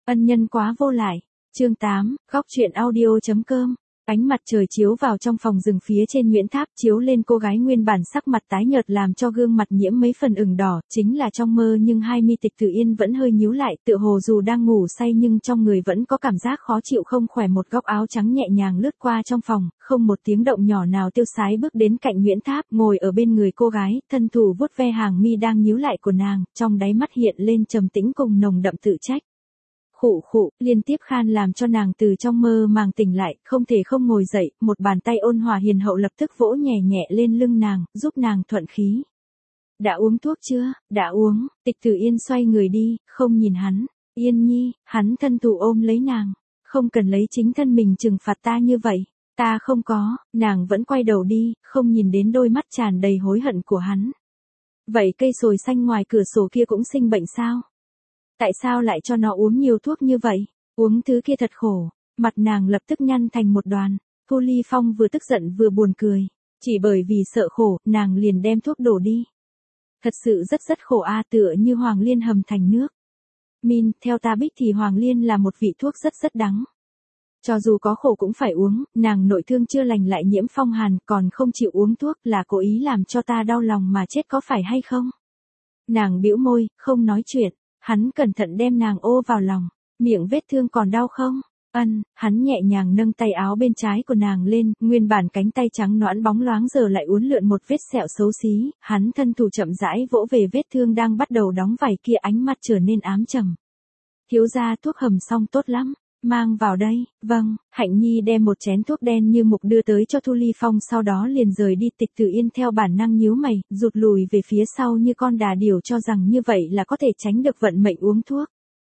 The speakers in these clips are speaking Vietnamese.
Ân nhân quá vô lại. Chương 8, góc truyện audio.com. Ánh mặt trời chiếu vào trong phòng rừng phía trên Nguyễn Tháp, chiếu lên cô gái nguyên bản sắc mặt tái nhợt làm cho gương mặt nhiễm mấy phần ửng đỏ, chính là trong mơ nhưng hai mi Tịch Tử Yên vẫn hơi nhíu lại, tựa hồ dù đang ngủ say nhưng trong người vẫn có cảm giác khó chịu không khỏe. Một góc áo trắng nhẹ nhàng lướt qua trong phòng, không một tiếng động nhỏ nào tiêu sái bước đến cạnh Nguyễn Tháp, ngồi ở bên người cô gái, thân thủ vuốt ve hàng mi đang nhíu lại của nàng, trong đáy mắt hiện lên trầm tĩnh cùng nồng đậm tự trách. Khụ khụ, liên tiếp khan làm cho nàng từ trong mơ màng tỉnh lại, không thể không ngồi dậy, một bàn tay ôn hòa hiền hậu lập tức vỗ nhẹ nhẹ lên lưng nàng, giúp nàng thuận khí. Đã uống thuốc chưa? Đã uống. Tịch Tử Yên xoay người đi, không nhìn hắn. Yên nhi, hắn thân thủ ôm lấy nàng. Không cần lấy chính thân mình trừng phạt ta như vậy. Ta không có. Nàng vẫn quay đầu đi, không nhìn đến đôi mắt tràn đầy hối hận của hắn. Vậy cây sồi xanh ngoài cửa sổ kia cũng sinh bệnh sao? Tại sao lại cho nó uống nhiều thuốc như vậy? Uống thứ kia thật khổ. Mặt nàng lập tức nhăn thành một đoàn. Thu Ly Phong vừa tức giận vừa buồn cười. Chỉ bởi vì sợ khổ, nàng liền đem thuốc đổ đi. Thật sự rất khổ a, tựa như Hoàng Liên hầm thành nước. Min, theo ta biết thì Hoàng Liên là một vị thuốc rất đắng. Cho dù có khổ cũng phải uống, nàng nội thương chưa lành lại nhiễm phong hàn còn không chịu uống thuốc là cố ý làm cho ta đau lòng mà chết có phải hay không? Nàng bĩu môi, không nói chuyện. Hắn cẩn thận đem nàng ô vào lòng. Miệng vết thương còn đau không? Ân, hắn nhẹ nhàng nâng tay áo bên trái của nàng lên, nguyên bản cánh tay trắng nõn bóng loáng giờ lại uốn lượn một vết sẹo xấu xí, hắn thân thủ chậm rãi vỗ về vết thương đang bắt đầu đóng vảy kia, ánh mắt trở nên ám trầm. Thiếu gia, thuốc hầm xong tốt lắm, mang vào đây. Vâng. Hạnh Nhi đem một chén thuốc đen như mục đưa tới cho Thu Ly Phong, sau đó liền rời đi. Tịch Tử Yên theo bản năng nhíu mày, rụt lùi về phía sau như con đà điểu, cho rằng như vậy là có thể tránh được vận mệnh uống thuốc.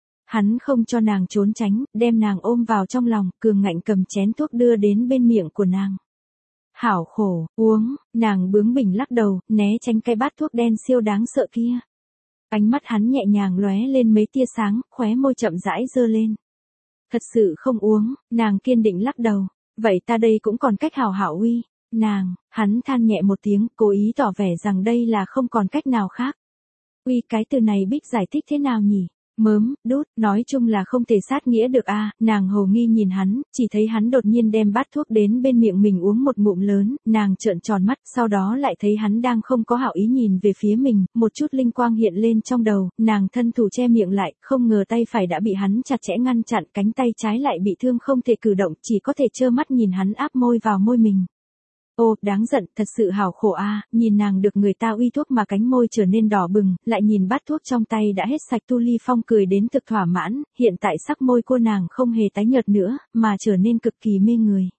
Hắn không cho nàng trốn tránh, đem nàng ôm vào trong lòng, cường ngạnh cầm chén thuốc đưa đến bên miệng của nàng. Hảo khổ, uống. Nàng bướng bỉnh lắc đầu, né tránh cái bát thuốc đen siêu đáng sợ kia. Ánh mắt hắn nhẹ nhàng lóe lên mấy tia sáng, khóe môi chậm rãi giơ lên. Thật sự không uống. Nàng kiên định lắc đầu. Vậy ta đây cũng còn cách hảo hảo uy. Hắn than nhẹ một tiếng, cố ý tỏ vẻ rằng đây là không còn cách nào khác. Uy, cái từ này Bích giải thích thế nào nhỉ? Đút, nói chung là không thể sát nghĩa được a. Nàng hồ nghi nhìn hắn, chỉ thấy hắn đột nhiên đem bát thuốc đến bên miệng mình uống một ngụm lớn, nàng trợn tròn mắt, sau đó lại thấy hắn đang không có hảo ý nhìn về phía mình, một chút linh quang hiện lên trong đầu, nàng thân thủ che miệng lại, không ngờ tay phải đã bị hắn chặt chẽ ngăn chặn, cánh tay trái lại bị thương không thể cử động, chỉ có thể trơ mắt nhìn hắn áp môi vào môi mình. Ô, đáng giận, thật sự hảo khổ a. Nhìn nàng được người ta uy thuốc mà cánh môi trở nên đỏ bừng, lại nhìn bát thuốc trong tay đã hết sạch. Thu Ly Phong cười đến thực thỏa mãn, hiện tại sắc môi cô nàng không hề tái nhợt nữa, mà trở nên cực kỳ mê người.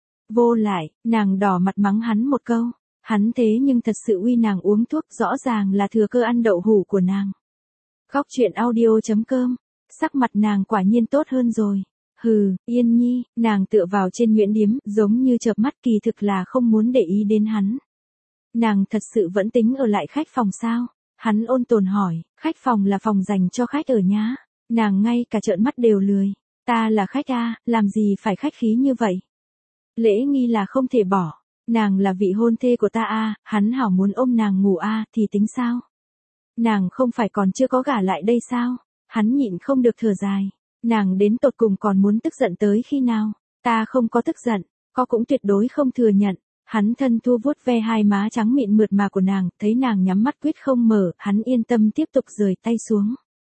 Vô lại, nàng đỏ mặt mắng hắn một câu. Hắn thế nhưng thật sự uy nàng uống thuốc, rõ ràng là thừa cơ ăn đậu hũ của nàng. Góc truyện audio.com. Sắc mặt nàng quả nhiên tốt hơn rồi. Hừ, Yên nhi, nàng tựa vào trên Nguyễn Điếm, giống như chợp mắt, kỳ thực là không muốn để ý đến hắn. Nàng thật sự vẫn tính ở lại khách phòng sao? Hắn ôn tồn hỏi, khách phòng là phòng dành cho khách ở nhá. Nàng ngay cả trợn mắt đều lười. Ta là khách a, làm gì phải khách khí như vậy? Lễ nghi là không thể bỏ. Nàng là vị hôn thê của ta a, hắn hảo muốn ôm nàng ngủ a, thì tính sao? Nàng không phải còn chưa có gả lại đây sao? Hắn nhịn không được thở dài. Nàng đến tột cùng còn muốn tức giận tới khi nào? Ta không có tức giận, có cũng tuyệt đối không thừa nhận. Hắn thân thu vuốt ve hai má trắng mịn mượt mà của nàng, thấy nàng nhắm mắt quyết không mở, hắn yên tâm tiếp tục rời tay xuống.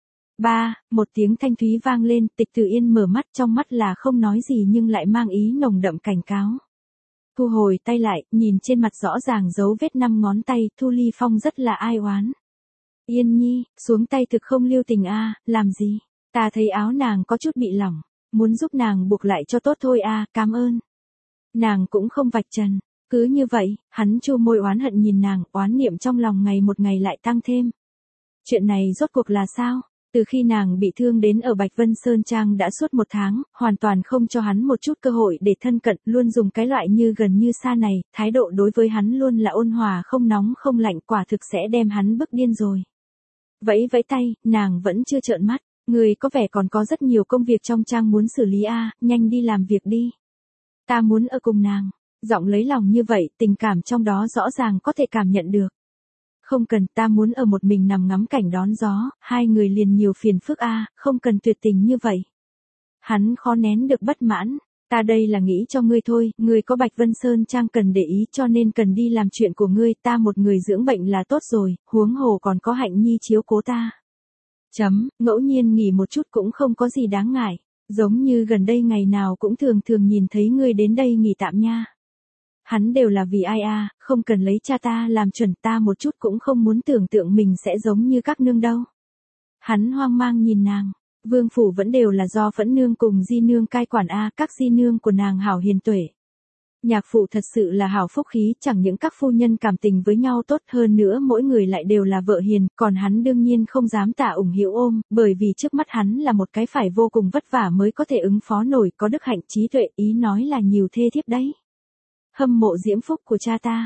Một tiếng thanh thúy vang lên, Tịch Tử Yên mở mắt, trong mắt là không nói gì nhưng lại mang ý nồng đậm cảnh cáo. Thu hồi tay lại, nhìn trên mặt rõ ràng dấu vết 5 ngón tay, Thu Ly Phong rất là ai oán. Yên nhi, xuống tay thực không lưu tình a, làm gì? Ta thấy áo nàng có chút bị lỏng, muốn giúp nàng buộc lại cho tốt thôi a, cảm ơn. Nàng cũng không vạch trần, cứ như vậy, hắn chu môi oán hận nhìn nàng, oán niệm trong lòng ngày một ngày lại tăng thêm. Chuyện này rốt cuộc là sao? Từ khi nàng bị thương đến ở Bạch Vân Sơn Trang đã suốt 1 tháng, hoàn toàn không cho hắn một chút cơ hội để thân cận, luôn dùng cái loại như gần như xa này, thái độ đối với hắn luôn là ôn hòa không nóng không lạnh, quả thực sẽ đem hắn bức điên rồi. Vẫy vẫy tay, nàng vẫn chưa trợn mắt. Người có vẻ còn có rất nhiều công việc trong trang muốn xử lý a, nhanh đi làm việc đi. Ta muốn ở cùng nàng. Giọng lấy lòng như vậy, tình cảm trong đó rõ ràng có thể cảm nhận được. Không cần, ta muốn ở một mình nằm ngắm cảnh đón gió, hai người liền nhiều phiền phức a, không cần tuyệt tình như vậy. Hắn khó nén được bất mãn. Ta đây là nghĩ cho ngươi thôi, ngươi có Bạch Vân Sơn Trang cần để ý cho nên cần đi làm chuyện của ngươi, ta một người dưỡng bệnh là tốt rồi, huống hồ còn có Hạnh Nhi chiếu cố ta. Ngẫu nhiên nghỉ một chút cũng không có gì đáng ngại, giống như gần đây ngày nào cũng thường thường nhìn thấy ngươi đến đây nghỉ tạm nha. Hắn đều là vì ai à, không cần lấy cha ta làm chuẩn, ta một chút cũng không muốn tưởng tượng mình sẽ giống như các nương đâu. Hắn hoang mang nhìn nàng. Vương phủ vẫn đều là do Phẫn nương cùng Di nương cai quản a, các di nương của nàng hảo hiền tuệ. Nhạc phụ thật sự là hảo phúc khí, chẳng những các phu nhân cảm tình với nhau tốt hơn nữa mỗi người lại đều là vợ hiền, còn hắn đương nhiên không dám tả ủng hữu ôm, bởi vì trước mắt hắn là một cái phải vô cùng vất vả mới có thể ứng phó nổi, có đức hạnh trí tuệ, ý nói là nhiều thê thiếp đấy. Hâm mộ diễm phúc của cha ta.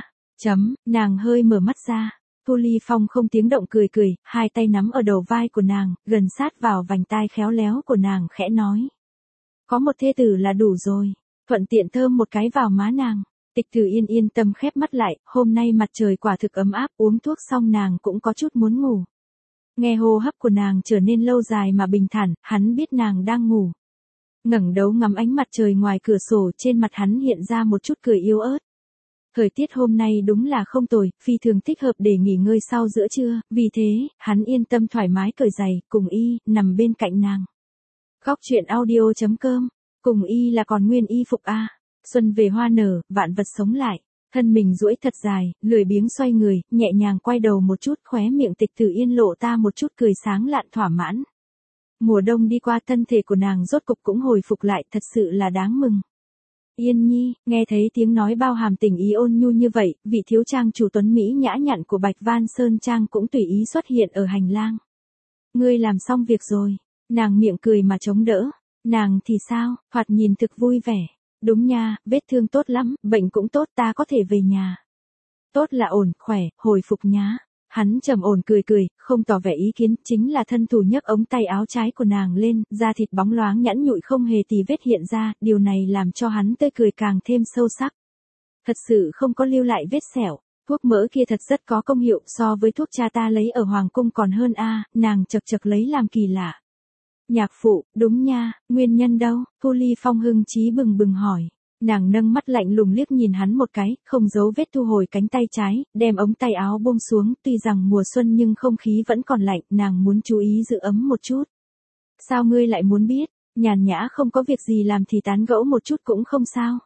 Nàng hơi mở mắt ra. Thu Ly Phong không tiếng động cười cười, hai tay nắm ở đầu vai của nàng, gần sát vào vành tai khéo léo của nàng khẽ nói. Có một thê tử là đủ rồi, thuận tiện thơm một cái vào má nàng. Tịch Tử Yên yên tâm khép mắt lại, hôm nay mặt trời quả thực ấm áp, uống thuốc xong nàng cũng có chút muốn ngủ. Nghe hô hấp của nàng trở nên lâu dài mà bình thản, hắn biết nàng đang ngủ. Ngẩng đầu ngắm ánh mặt trời ngoài cửa sổ, trên mặt hắn hiện ra một chút cười yếu ớt. Thời tiết hôm nay đúng là không tồi, phi thường thích hợp để nghỉ ngơi sau giữa trưa, vì thế, hắn yên tâm thoải mái cởi giày, cùng y, nằm bên cạnh nàng. Góc truyện audio.com, cùng y là còn nguyên y phục a. Xuân về hoa nở, vạn vật sống lại, thân mình duỗi thật dài, lười biếng xoay người, nhẹ nhàng quay đầu một chút, khóe miệng Tịch Tử Yên lộ ta một chút cười sáng lạn thỏa mãn. Mùa đông đi qua, thân thể của nàng rốt cục cũng hồi phục lại, thật sự là đáng mừng. Yên Nhi, nghe thấy tiếng nói bao hàm tình ý ôn nhu như vậy, vị thiếu trang chủ tuấn Mỹ nhã nhặn của Bạch Van Sơn Trang cũng tùy ý xuất hiện ở hành lang. Ngươi làm xong việc rồi, nàng miệng cười mà chống đỡ, nàng thì sao, thoạt nhìn thực vui vẻ. Đúng nha, vết thương tốt lắm, bệnh cũng tốt, ta có thể về nhà. Tốt là ổn, khỏe, hồi phục nhá. Hắn trầm ổn cười cười, không tỏ vẻ ý kiến, chính là thân thủ nhấc ống tay áo trái của nàng lên, da thịt bóng loáng nhẵn nhụi không hề tì vết hiện ra, điều này làm cho hắn tươi cười càng thêm sâu sắc. Thật sự không có lưu lại vết sẹo, thuốc mỡ kia thật rất có công hiệu, so với thuốc cha ta lấy ở Hoàng Cung còn hơn a. Nàng chật chật lấy làm kỳ lạ. Nhạc phụ, đúng nha, nguyên nhân đâu? Thu Ly Phong hưng chí bừng bừng hỏi. Nàng nâng mắt lạnh lùng liếc nhìn hắn một cái, không giấu vết thu hồi cánh tay trái, đem ống tay áo buông xuống, tuy rằng mùa xuân nhưng không khí vẫn còn lạnh, nàng muốn chú ý giữ ấm một chút. Sao ngươi lại muốn biết? Nhàn nhã không có việc gì làm thì tán gẫu một chút cũng không sao.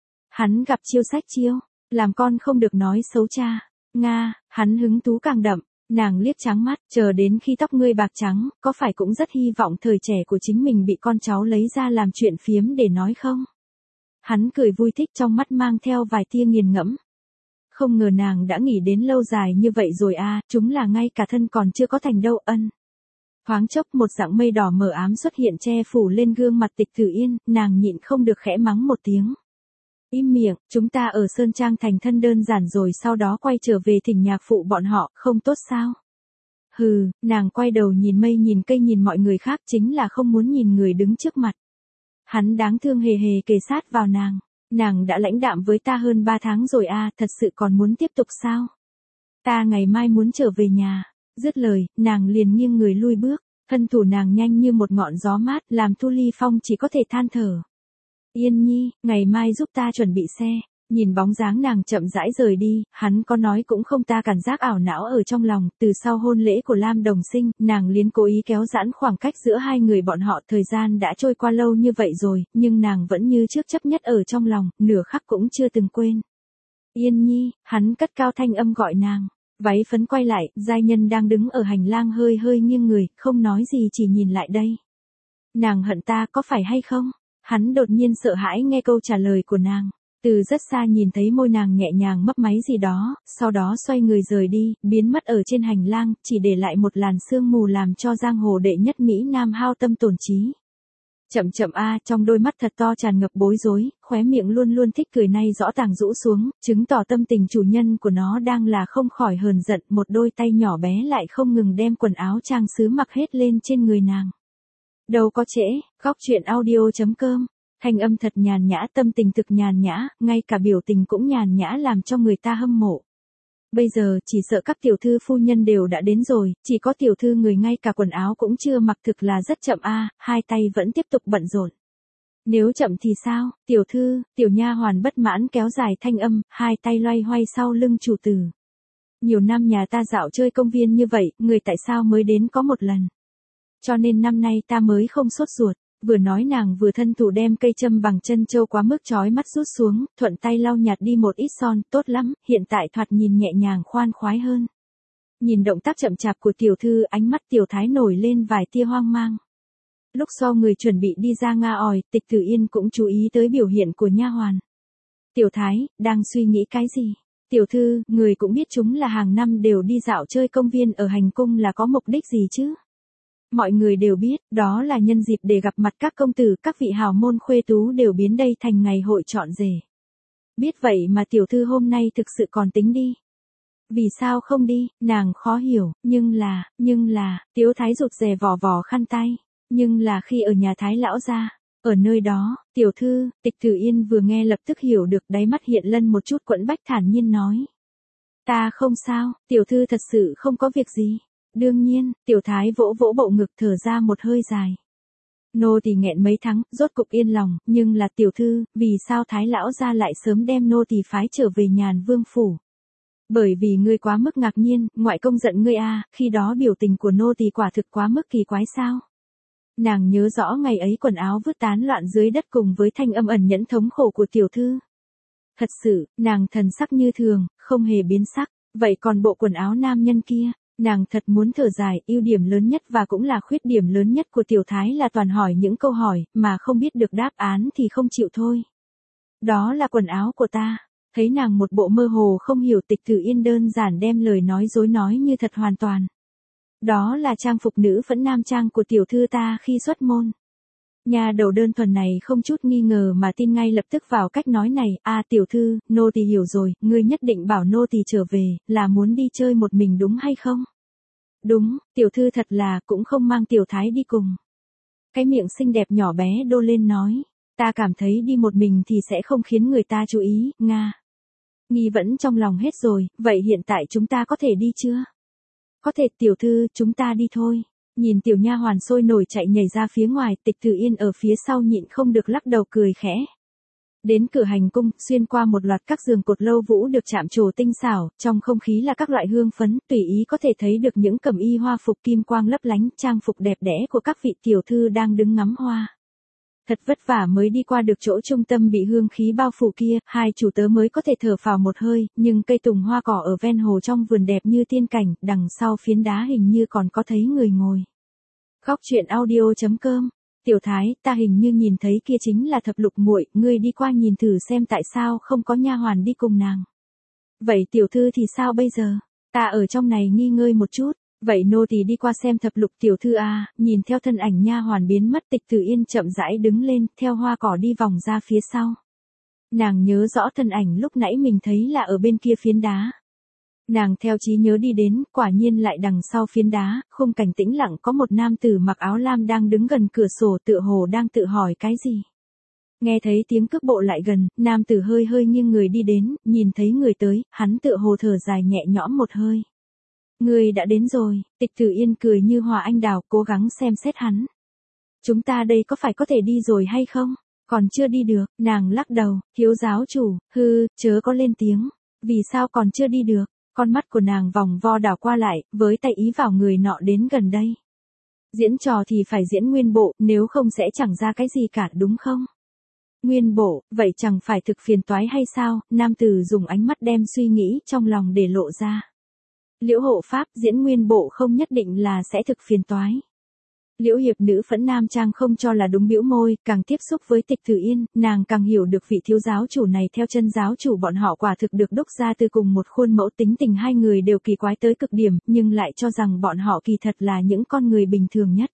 Hắn gặp chiêu sách chiêu, làm con không được nói xấu cha. Nga, hắn hứng thú càng đậm. Nàng liếc trắng mắt, chờ đến khi tóc ngươi bạc trắng, có phải cũng rất hy vọng thời trẻ của chính mình bị con cháu lấy ra làm chuyện phiếm để nói không? Hắn cười vui thích, trong mắt mang theo vài tia nghiền ngẫm. Không ngờ nàng đã nghỉ đến lâu dài như vậy rồi à, chúng là ngay cả thân còn chưa có thành đâu. Ân. Thoáng chốc một dạng mây đỏ mờ ám xuất hiện che phủ lên gương mặt Tịch Tử Yên, nàng nhịn không được khẽ mắng một tiếng. Im miệng, chúng ta ở Sơn Trang thành thân đơn giản rồi sau đó quay trở về thỉnh nhạc phụ bọn họ, không tốt sao? Hừ, nàng quay đầu nhìn mây nhìn cây nhìn mọi người khác, chính là không muốn nhìn người đứng trước mặt. Hắn đáng thương hề hề kề sát vào nàng. Nàng đã lãnh đạm với ta hơn 3 tháng rồi à, thật sự còn muốn tiếp tục sao? Ta ngày mai muốn trở về nhà. Dứt lời, nàng liền nghiêng người lui bước. Thân thủ nàng nhanh như một ngọn gió mát, làm Thu Ly Phong chỉ có thể than thở. Yên Nhi, ngày mai giúp ta chuẩn bị xe. Nhìn bóng dáng nàng chậm rãi rời đi, hắn có nói cũng không, ta cảm giác ảo não ở trong lòng. Từ sau hôn lễ của Lam Đồng Sinh, nàng liền cố ý kéo giãn khoảng cách giữa hai người bọn họ. Thời gian đã trôi qua lâu như vậy rồi, nhưng nàng vẫn như trước chấp nhất ở trong lòng, nửa khắc cũng chưa từng quên. Yên Nhi, hắn cất cao thanh âm gọi nàng. Váy phấn quay lại, giai nhân đang đứng ở hành lang hơi hơi nghiêng người, không nói gì chỉ nhìn lại đây. Nàng hận ta có phải hay không? Hắn đột nhiên sợ hãi nghe câu trả lời của nàng. Từ rất xa nhìn thấy môi nàng nhẹ nhàng mấp máy gì đó, sau đó xoay người rời đi, biến mất ở trên hành lang, chỉ để lại một làn sương mù làm cho giang hồ đệ nhất Mỹ Nam hao tâm tổn trí. Chậm chậm a, trong đôi mắt thật to tràn ngập bối rối, khóe miệng luôn luôn thích cười nay rõ ràng rũ xuống, chứng tỏ tâm tình chủ nhân của nó đang là không khỏi hờn giận, một đôi tay nhỏ bé lại không ngừng đem quần áo trang sứ mặc hết lên trên người nàng. Đâu có trễ, góc truyện audio.com. Thanh âm thật nhàn nhã, tâm tình thực nhàn nhã, ngay cả biểu tình cũng nhàn nhã làm cho người ta hâm mộ. Bây giờ chỉ sợ các tiểu thư phu nhân đều đã đến rồi, chỉ có tiểu thư người ngay cả quần áo cũng chưa mặc, thực là rất chậm a, hai tay vẫn tiếp tục bận rộn. Nếu chậm thì sao, tiểu thư, tiểu nha hoàn bất mãn kéo dài thanh âm, hai tay loay hoay sau lưng chủ tử. Nhiều năm nhà ta dạo chơi công viên như vậy, người tại sao mới đến có một lần. Cho nên năm nay ta mới không sốt ruột. Vừa nói nàng vừa thân thủ đem cây châm bằng chân châu quá mức chói mắt rút xuống, thuận tay lau nhạt đi một ít son, tốt lắm, hiện tại thoạt nhìn nhẹ nhàng khoan khoái hơn. Nhìn động tác chậm chạp của tiểu thư, ánh mắt tiểu thái nổi lên vài tia hoang mang. Lúc sau người chuẩn bị đi ra nga òi, Tịch Tử Yên cũng chú ý tới biểu hiện của nha hoàn. Tiểu thái, đang suy nghĩ cái gì? Tiểu thư, người cũng biết chúng là hàng năm đều đi dạo chơi công viên ở hành cung là có mục đích gì chứ? Mọi người đều biết, đó là nhân dịp để gặp mặt các công tử, các vị hào môn khuê tú đều biến đây thành ngày hội trọn rể. Biết vậy mà tiểu thư hôm nay thực sự còn tính đi. Vì sao không đi, nàng khó hiểu, nhưng là, Tiếu thái rụt rè vò vò khăn tay, nhưng là khi ở nhà thái lão gia, ở nơi đó, tiểu thư, Tịch Tử Yên vừa nghe lập tức hiểu được, đáy mắt hiện lên một chút quẫn bách, thản nhiên nói. Ta không sao, tiểu thư thật sự không có việc gì. Đương nhiên, tiểu thái vỗ vỗ bộ ngực thở ra một hơi dài. Nô tỳ nghẹn mấy tháng, rốt cục yên lòng, nhưng là tiểu thư, vì sao thái lão gia lại sớm đem nô tỳ phái trở về Nhàn Vương phủ? Bởi vì ngươi quá mức ngạc nhiên, ngoại công giận ngươi a, khi đó biểu tình của nô tỳ quả thực quá mức kỳ quái sao? Nàng nhớ rõ ngày ấy quần áo vứt tán loạn dưới đất cùng với thanh âm ẩn nhẫn thống khổ của tiểu thư. Thật sự, nàng thần sắc như thường, không hề biến sắc, vậy còn bộ quần áo nam nhân kia? Nàng thật muốn thở dài, ưu điểm lớn nhất và cũng là khuyết điểm lớn nhất của tiểu thái là toàn hỏi những câu hỏi, mà không biết được đáp án thì không chịu thôi. Đó là quần áo của ta. Thấy nàng một bộ mơ hồ không hiểu, Tịch Tử Yên đơn giản đem lời nói dối nói như thật hoàn toàn. Đó là trang phục nữ phẫn nam trang của tiểu thư ta khi xuất môn. Nhà đầu đơn thuần này không chút nghi ngờ mà tin ngay lập tức vào cách nói này, tiểu thư, nô tỳ hiểu rồi, ngươi nhất định bảo nô tỳ trở về, là muốn đi chơi một mình đúng hay không? Đúng, tiểu thư thật là cũng không mang tiểu thái đi cùng. Cái miệng xinh đẹp nhỏ bé đô lên nói, ta cảm thấy đi một mình thì sẽ không khiến người ta chú ý, Nga. Nghi vẫn trong lòng hết rồi, vậy hiện tại chúng ta có thể đi chưa? Có thể tiểu thư, chúng ta đi thôi. Nhìn tiểu nha hoàn sôi nổi chạy nhảy ra phía ngoài, Tịch Tử Yên ở phía sau nhịn không được lắc đầu cười khẽ. Đến cửa hành cung, xuyên qua một loạt các giường cột lâu vũ được chạm trổ tinh xảo, trong không khí là các loại hương phấn, tùy ý có thể thấy được những cẩm y hoa phục kim quang lấp lánh, trang phục đẹp đẽ của các vị tiểu thư đang đứng ngắm hoa. Thật vất vả mới đi qua được chỗ trung tâm bị hương khí bao phủ kia, hai chủ tớ mới có thể thở phào một hơi, nhưng cây tùng hoa cỏ ở ven hồ trong vườn đẹp như tiên cảnh, đằng sau phiến đá hình như còn có thấy người ngồi. Góc truyện audio.com. Tiểu thái, ta hình như nhìn thấy kia chính là Thập Lục muội, ngươi đi qua nhìn thử xem tại sao không có nha hoàn đi cùng nàng. Vậy tiểu thư thì sao bây giờ? Ta ở trong này nghi ngơi một chút. Vậy nô tỳ đi qua xem Thập Lục tiểu thư a. Nhìn theo thân ảnh nha hoàn biến mất, Tịch Tử Yên chậm rãi đứng lên, theo hoa cỏ đi vòng ra phía sau. Nàng nhớ rõ thân ảnh lúc nãy mình thấy là ở bên kia phiến đá. Nàng theo trí nhớ đi đến, quả nhiên lại đằng sau phiến đá, khung cảnh tĩnh lặng có một nam tử mặc áo lam đang đứng gần cửa sổ tựa hồ đang tự hỏi cái gì. Nghe thấy tiếng cước bộ lại gần, nam tử hơi hơi nghiêng người đi đến, nhìn thấy người tới, hắn tựa hồ thở dài nhẹ nhõm một hơi. Người đã đến rồi, Tịch Tử Yên cười như hòa anh đào, cố gắng xem xét hắn. Chúng ta đây có phải có thể đi rồi hay không? Còn chưa đi được, nàng lắc đầu, thiếu giáo chủ, chớ có lên tiếng. Vì sao còn chưa đi được? Con mắt của nàng vòng vo đảo qua lại, với tay ý vào người nọ đến gần đây. Diễn trò thì phải diễn nguyên bộ, nếu không sẽ chẳng ra cái gì cả đúng không? Nguyên bộ, vậy chẳng phải thực phiền toái hay sao? Nam tử dùng ánh mắt đem suy nghĩ trong lòng để lộ ra. Liễu hộ pháp, diễn nguyên bộ không nhất định là sẽ thực phiền toái. Liễu hiệp nữ phẫn nam trang không cho là đúng, bĩu môi, càng tiếp xúc với Tịch Tử Yên, nàng càng hiểu được vị thiếu giáo chủ này theo chân giáo chủ bọn họ quả thực được đúc ra từ cùng một khuôn mẫu, tính tình hai người đều kỳ quái tới cực điểm, nhưng lại cho rằng bọn họ kỳ thật là những con người bình thường nhất.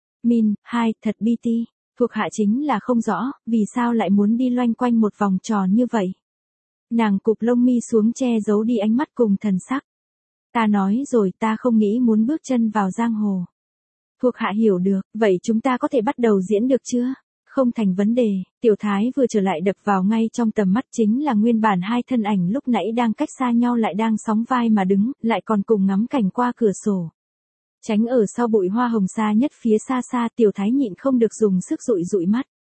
Thật BT, thuộc hạ chính là không rõ, vì sao lại muốn đi loanh quanh một vòng tròn như vậy. Nàng cụp lông mi xuống che giấu đi ánh mắt cùng thần sắc. Ta nói rồi, ta không nghĩ muốn bước chân vào giang hồ. Thuộc hạ hiểu được, vậy chúng ta có thể bắt đầu diễn được chưa? Không thành vấn đề, tiểu thái vừa trở lại đập vào ngay trong tầm mắt chính là nguyên bản hai thân ảnh lúc nãy đang cách xa nhau lại đang sóng vai mà đứng, lại còn cùng ngắm cảnh qua cửa sổ. Tránh ở sau bụi hoa hồng xa nhất phía xa xa, tiểu thái nhịn không được dùng sức dụi mắt.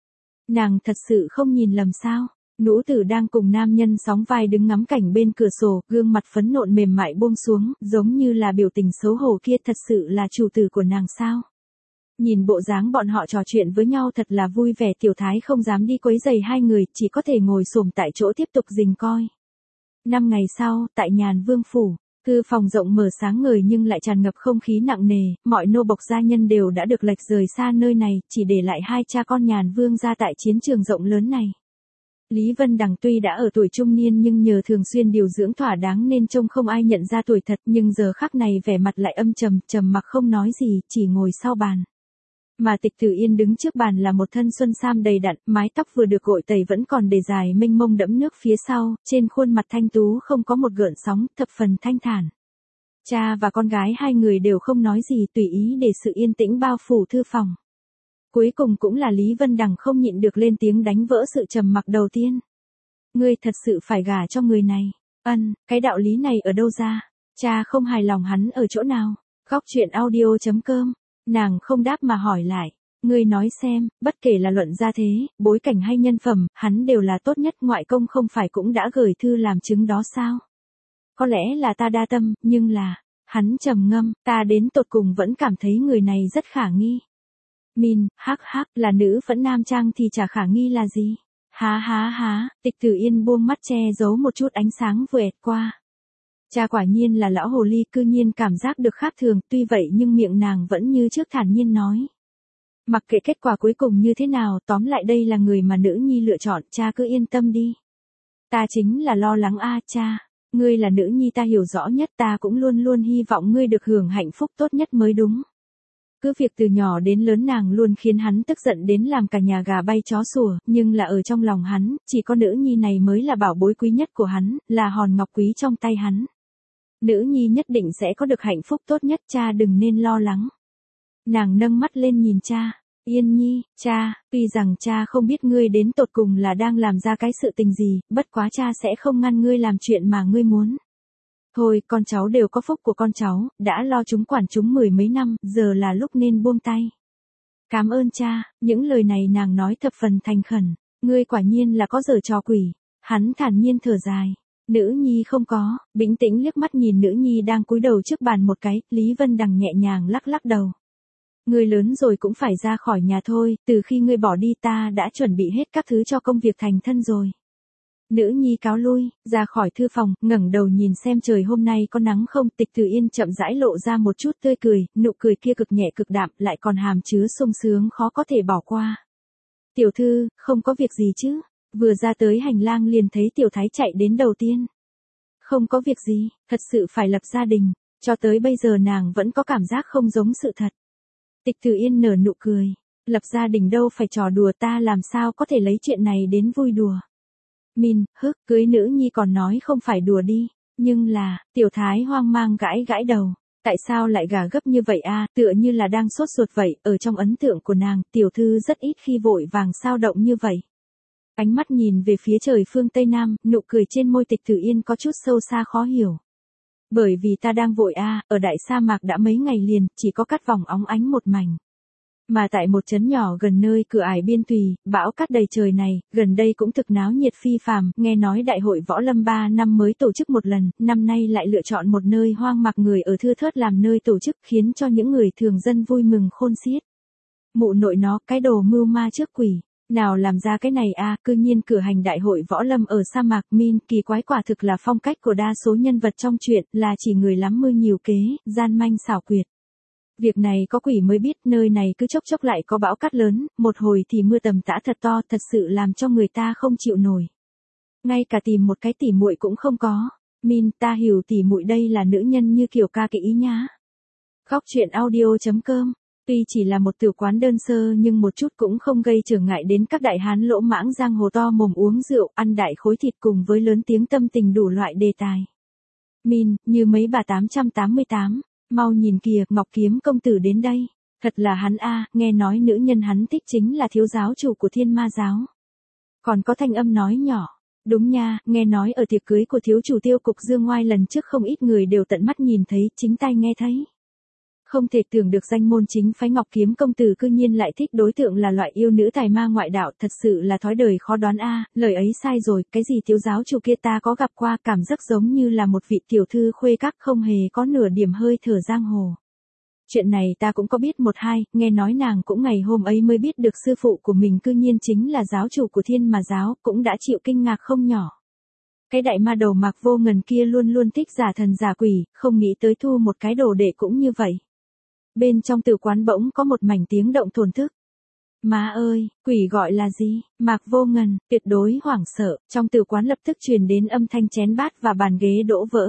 Nàng thật sự không nhìn lầm sao? Nũ tử đang cùng nam nhân sóng vai đứng ngắm cảnh bên cửa sổ, gương mặt phấn nộn mềm mại buông xuống, giống như là biểu tình xấu hổ kia, thật sự là chủ tử của nàng sao? Nhìn bộ dáng bọn họ trò chuyện với nhau thật là vui vẻ, Tiểu Thái không dám đi quấy rầy hai người, chỉ có thể ngồi xổm tại chỗ tiếp tục rình coi. 5 ngày sau, tại Nhàn Vương phủ, thư phòng rộng mở sáng ngời nhưng lại tràn ngập không khí nặng nề, mọi nô bộc gia nhân đều đã được lệch rời xa nơi này, chỉ để lại hai cha con Nhàn Vương gia tại chiến trường rộng lớn này. Lý Vân Đằng tuy đã ở tuổi trung niên nhưng nhờ thường xuyên điều dưỡng thỏa đáng nên trông không ai nhận ra tuổi thật, nhưng giờ khắc này vẻ mặt lại âm trầm, trầm mặc không nói gì, chỉ ngồi sau bàn. Mà Tịch Tử Yên đứng trước bàn là một thân xuân sam đầy đặn, mái tóc vừa được gội tẩy vẫn còn để dài mênh mông đẫm nước phía sau, trên khuôn mặt thanh tú không có một gợn sóng, thập phần thanh thản. Cha và con gái hai người đều không nói gì, tùy ý để sự yên tĩnh bao phủ thư phòng. Cuối cùng cũng là Lý Vân Đằng không nhịn được lên tiếng đánh vỡ sự trầm mặc đầu tiên. Ngươi thật sự phải gả cho người này. Cái đạo lý này ở đâu ra? Cha không hài lòng hắn ở chỗ nào? Góc truyện audio.com. Nàng không đáp mà hỏi lại. Ngươi nói xem, bất kể là luận gia thế, bối cảnh hay nhân phẩm, hắn đều là tốt nhất, ngoại công không phải cũng đã gửi thư làm chứng đó sao? Có lẽ là ta đa tâm, nhưng là... Hắn trầm ngâm, ta đến tột cùng vẫn cảm thấy người này rất khả nghi. Min, hắc, là nữ vẫn nam trang thì chả khả nghi là gì? Há, Tịch Tử Yên buông mắt che giấu một chút ánh sáng vừa ẹt qua. Cha quả nhiên là lão hồ ly, cư nhiên cảm giác được khác thường, tuy vậy nhưng miệng nàng vẫn như trước thản nhiên nói. Mặc kệ kết quả cuối cùng như thế nào, tóm lại đây là người mà nữ nhi lựa chọn, cha cứ yên tâm đi. Ta chính là lo lắng cha, ngươi là nữ nhi ta hiểu rõ nhất, ta cũng luôn luôn hy vọng ngươi được hưởng hạnh phúc tốt nhất mới đúng. Cứ việc từ nhỏ đến lớn nàng luôn khiến hắn tức giận đến làm cả nhà gà bay chó sủa, nhưng là ở trong lòng hắn, chỉ có nữ nhi này mới là bảo bối quý nhất của hắn, là hòn ngọc quý trong tay hắn. Nữ nhi nhất định sẽ có được hạnh phúc tốt nhất, cha đừng nên lo lắng. Nàng nâng mắt lên nhìn cha. Yên Nhi, cha, tuy rằng cha không biết ngươi đến tột cùng là đang làm ra cái sự tình gì, bất quá cha sẽ không ngăn ngươi làm chuyện mà ngươi muốn. Thôi, con cháu đều có phúc của con cháu, đã lo chúng quản chúng 10 mấy năm, giờ là lúc nên buông tay. Cảm ơn cha, những lời này nàng nói thập phần thành khẩn, ngươi quả nhiên là có giở trò quỷ. Hắn thản nhiên thở dài. Nữ nhi không có, bình tĩnh liếc mắt nhìn nữ nhi đang cúi đầu trước bàn một cái, Lý Vân Đằng nhẹ nhàng lắc đầu. Ngươi lớn rồi cũng phải ra khỏi nhà thôi, từ khi ngươi bỏ đi ta đã chuẩn bị hết các thứ cho công việc thành thân rồi. Nữ nhi cáo lui, ra khỏi thư phòng, ngẩng đầu nhìn xem trời hôm nay có nắng không, Tịch Tử Yên chậm rãi lộ ra một chút tươi cười, nụ cười kia cực nhẹ cực đạm, lại còn hàm chứa sung sướng khó có thể bỏ qua. Tiểu thư, không có việc gì chứ? Vừa ra tới hành lang liền thấy Tiểu Thái chạy đến đầu tiên. Không có việc gì, thật sự phải lập gia đình, cho tới bây giờ nàng vẫn có cảm giác không giống sự thật. Tịch Tử Yên nở nụ cười, lập gia đình đâu phải trò đùa, ta làm sao có thể lấy chuyện này đến vui đùa. Min, cưới nữ nhi còn nói không phải đùa đi, nhưng là, Tiểu Thái hoang mang gãi đầu. Tại sao lại gả gấp như vậy tựa như là đang sốt ruột vậy, ở trong ấn tượng của nàng, tiểu thư rất ít khi vội vàng sao động như vậy. Ánh mắt nhìn về phía trời phương Tây Nam, nụ cười trên môi Tịch Tử Yên có chút sâu xa khó hiểu. Bởi vì ta đang vội ở đại sa mạc đã mấy ngày liền, chỉ có cát vòng óng ánh một mảnh. Mà tại một trấn nhỏ gần nơi cửa ải biên tùy, bão cát đầy trời này, gần đây cũng thực náo nhiệt phi phàm, nghe nói đại hội võ lâm 3 năm mới tổ chức một lần, năm nay lại lựa chọn một nơi hoang mạc người ở thưa thớt làm nơi tổ chức, khiến cho những người thường dân vui mừng khôn xiết. Mụ nội nó, cái đồ mưu ma trước quỷ, nào làm ra cái này cư nhiên cử hành đại hội võ lâm ở sa mạc. Min, kỳ quái, quả thực là phong cách của đa số nhân vật trong truyện, là chỉ người lắm mưu nhiều kế, gian manh xảo quyệt. Việc này có quỷ mới biết, nơi này cứ chốc chốc lại có bão cát lớn, một hồi thì mưa tầm tã thật to, thật sự làm cho người ta không chịu nổi. Ngay cả tìm một cái tỉ muội cũng không có. Min, ta hiểu tỉ muội đây là nữ nhân như kiểu ca kỹ ý nhá. Góc truyện audio.com. Tuy chỉ là một tiểu quán đơn sơ nhưng một chút cũng không gây trở ngại đến các đại hán lỗ mãng giang hồ to mồm uống rượu, ăn đại khối thịt cùng với lớn tiếng tâm tình đủ loại đề tài. Min, như mấy bà 888. Mau nhìn kìa, Ngọc Kiếm công tử đến đây. Thật là hắn nghe nói nữ nhân hắn thích chính là thiếu giáo chủ của Thiên Ma giáo. Còn có thanh âm nói nhỏ. Đúng nha, nghe nói ở tiệc cưới của thiếu chủ Tiêu Cục Dương Ngoai lần trước không ít người đều tận mắt nhìn thấy, chính tai nghe thấy. Không thể tưởng được danh môn chính phái Ngọc Kiếm công tử cư nhiên lại thích đối tượng là loại yêu nữ tài ma ngoại đạo, thật sự là thói đời khó đoán a. Lời ấy sai rồi, cái gì thiếu giáo chủ kia ta có gặp qua, cảm giác giống như là một vị tiểu thư khuê các, không hề có nửa điểm hơi thở giang hồ. Chuyện này ta cũng có biết một hai, nghe nói nàng cũng ngày hôm ấy mới biết được sư phụ của mình cư nhiên chính là giáo chủ của Thiên Ma giáo, cũng đã chịu kinh ngạc không nhỏ. Cái đại ma đầu Mạc Vô Ngần kia luôn luôn thích giả thần giả quỷ, không nghĩ tới thu một cái đồ đệ cũng như vậy. Bên trong tử quán bỗng có một mảnh tiếng động thổn thức. Má ơi, quỷ gọi là gì? Mạc Vô Ngần, tuyệt đối hoảng sợ, trong tử quán lập tức truyền đến âm thanh chén bát và bàn ghế đổ vỡ.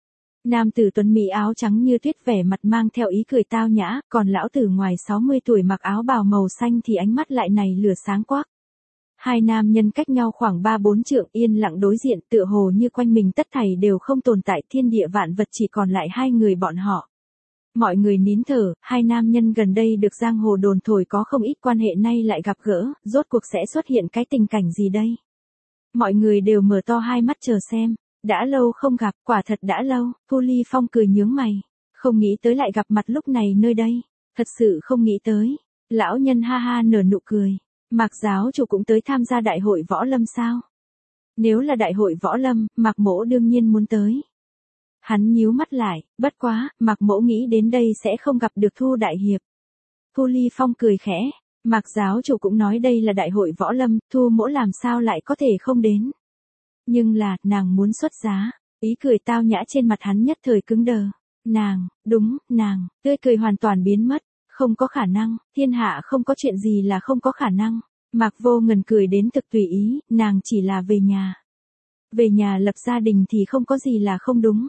Nam tử tuấn mỹ áo trắng như tuyết vẻ mặt mang theo ý cười tao nhã, còn lão tử ngoài 60 tuổi mặc áo bào màu xanh thì ánh mắt lại này lửa sáng quắc. Hai nam nhân cách nhau khoảng 3-4 trượng yên lặng đối diện tựa hồ như quanh mình tất thảy đều không tồn tại thiên địa vạn vật chỉ còn lại hai người bọn họ. Mọi người nín thở, hai nam nhân gần đây được giang hồ đồn thổi có không ít quan hệ nay lại gặp gỡ, rốt cuộc sẽ xuất hiện cái tình cảnh gì đây? Mọi người đều mở to hai mắt chờ xem, đã lâu không gặp, quả thật đã lâu, Thu Ly Phong cười nhướng mày, không nghĩ tới lại gặp mặt lúc này nơi đây, thật sự không nghĩ tới. Lão nhân ha ha nở nụ cười, Mạc giáo chủ cũng tới tham gia đại hội võ lâm sao? Nếu là đại hội võ lâm, Mạc mỗ đương nhiên muốn tới. Hắn nhíu mắt lại, bất quá, Mạc mỗ nghĩ đến đây sẽ không gặp được Thu đại hiệp. Thu Ly Phong cười khẽ, Mạc giáo chủ cũng nói đây là đại hội võ lâm, Thu mỗ làm sao lại có thể không đến. Nhưng là, nàng muốn xuất giá, ý cười tao nhã trên mặt hắn nhất thời cứng đờ. Nàng, đúng, nàng, tươi cười hoàn toàn biến mất, không có khả năng, thiên hạ không có chuyện gì là không có khả năng. Mạc Vô Ngần cười đến thực tùy ý, nàng chỉ là về nhà. Về nhà lập gia đình thì không có gì là không đúng.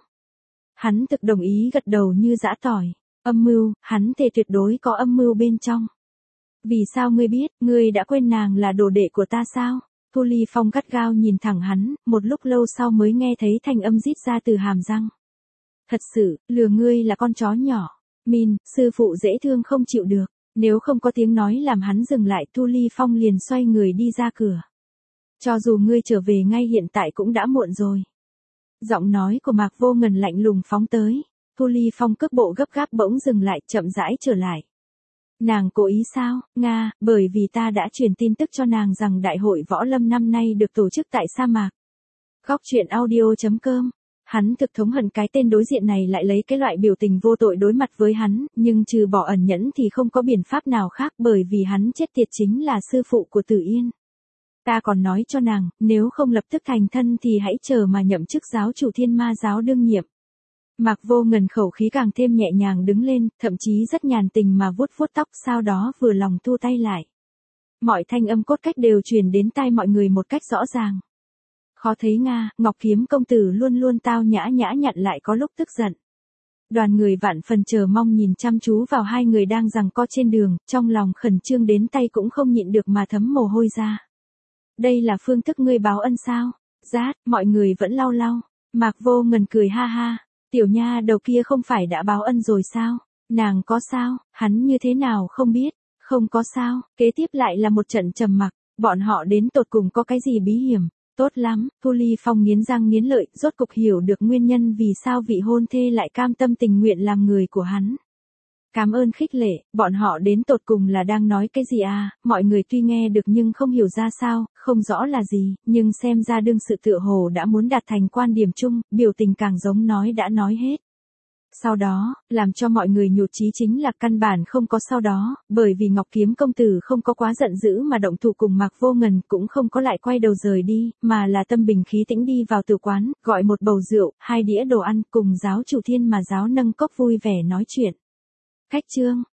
Hắn thực đồng ý gật đầu như giã tỏi. Âm mưu, hắn thề tuyệt đối có âm mưu bên trong. Vì sao ngươi biết, ngươi đã quên nàng là đồ đệ của ta sao? Thu Ly Phong gắt gao nhìn thẳng hắn, một lúc lâu sau mới nghe thấy thanh âm rít ra từ hàm răng. Thật sự, lừa ngươi là con chó nhỏ. Min, sư phụ dễ thương không chịu được. Nếu không có tiếng nói làm hắn dừng lại, Thu Ly Phong liền xoay người đi ra cửa. Cho dù ngươi trở về ngay hiện tại cũng đã muộn rồi. Giọng nói của Mạc Vô Ngần lạnh lùng phóng tới. Thu Ly Phong cước bộ gấp gáp bỗng dừng lại, chậm rãi trở lại. Nàng cố ý sao? Nga, bởi vì ta đã truyền tin tức cho nàng rằng đại hội võ lâm năm nay được tổ chức tại sa mạc. Góc truyện audio.com. Hắn thực thống hận cái tên đối diện này lại lấy cái loại biểu tình vô tội đối mặt với hắn, nhưng trừ bỏ ẩn nhẫn thì không có biện pháp nào khác bởi vì hắn chết tiệt chính là sư phụ của Tử Yên. Ta còn nói cho nàng, nếu không lập tức thành thân thì hãy chờ mà nhậm chức giáo chủ Thiên Ma giáo đương nhiệm. Mạc Vô Ngần khẩu khí càng thêm nhẹ nhàng đứng lên, thậm chí rất nhàn tình mà vuốt vuốt tóc, sau đó vừa lòng thu tay lại. Mọi thanh âm cốt cách đều truyền đến tai mọi người một cách rõ ràng. Khó thấy Nga, Ngọc Kiếm công tử luôn luôn tao nhã nhặn lại có lúc tức giận. Đoàn người vạn phần chờ mong nhìn chăm chú vào hai người đang giằng co trên đường, trong lòng khẩn trương đến tay cũng không nhịn được mà thấm mồ hôi ra. Đây là phương thức ngươi báo ân sao? Rát, mọi người vẫn lau lau. Mạc Vô Ngần cười ha ha. Tiểu nha đầu kia không phải đã báo ân rồi sao? Nàng có sao? Hắn như thế nào không biết? Không có sao. Kế tiếp lại là một trận trầm mặc. Bọn họ đến tột cùng có cái gì bí hiểm? Tốt lắm, Thu Ly Phong nghiến răng nghiến lợi, rốt cục hiểu được nguyên nhân vì sao vị hôn thê lại cam tâm tình nguyện làm người của hắn. Cảm ơn khích lệ, bọn họ đến tột cùng là đang nói cái gì à, mọi người tuy nghe được nhưng không hiểu ra sao, không rõ là gì, nhưng xem ra đương sự tựa hồ đã muốn đạt thành quan điểm chung, biểu tình càng giống nói đã nói hết. Sau đó, làm cho mọi người nhụt chí chính là căn bản không có sau đó, bởi vì Ngọc Kiếm công tử không có quá giận dữ mà động thủ cùng Mạc Vô Ngần cũng không có lại quay đầu rời đi, mà là tâm bình khí tĩnh đi vào tử quán, gọi một bầu rượu, 2 đĩa đồ ăn cùng giáo chủ Thiên Ma giáo nâng cốc vui vẻ nói chuyện. Khách chương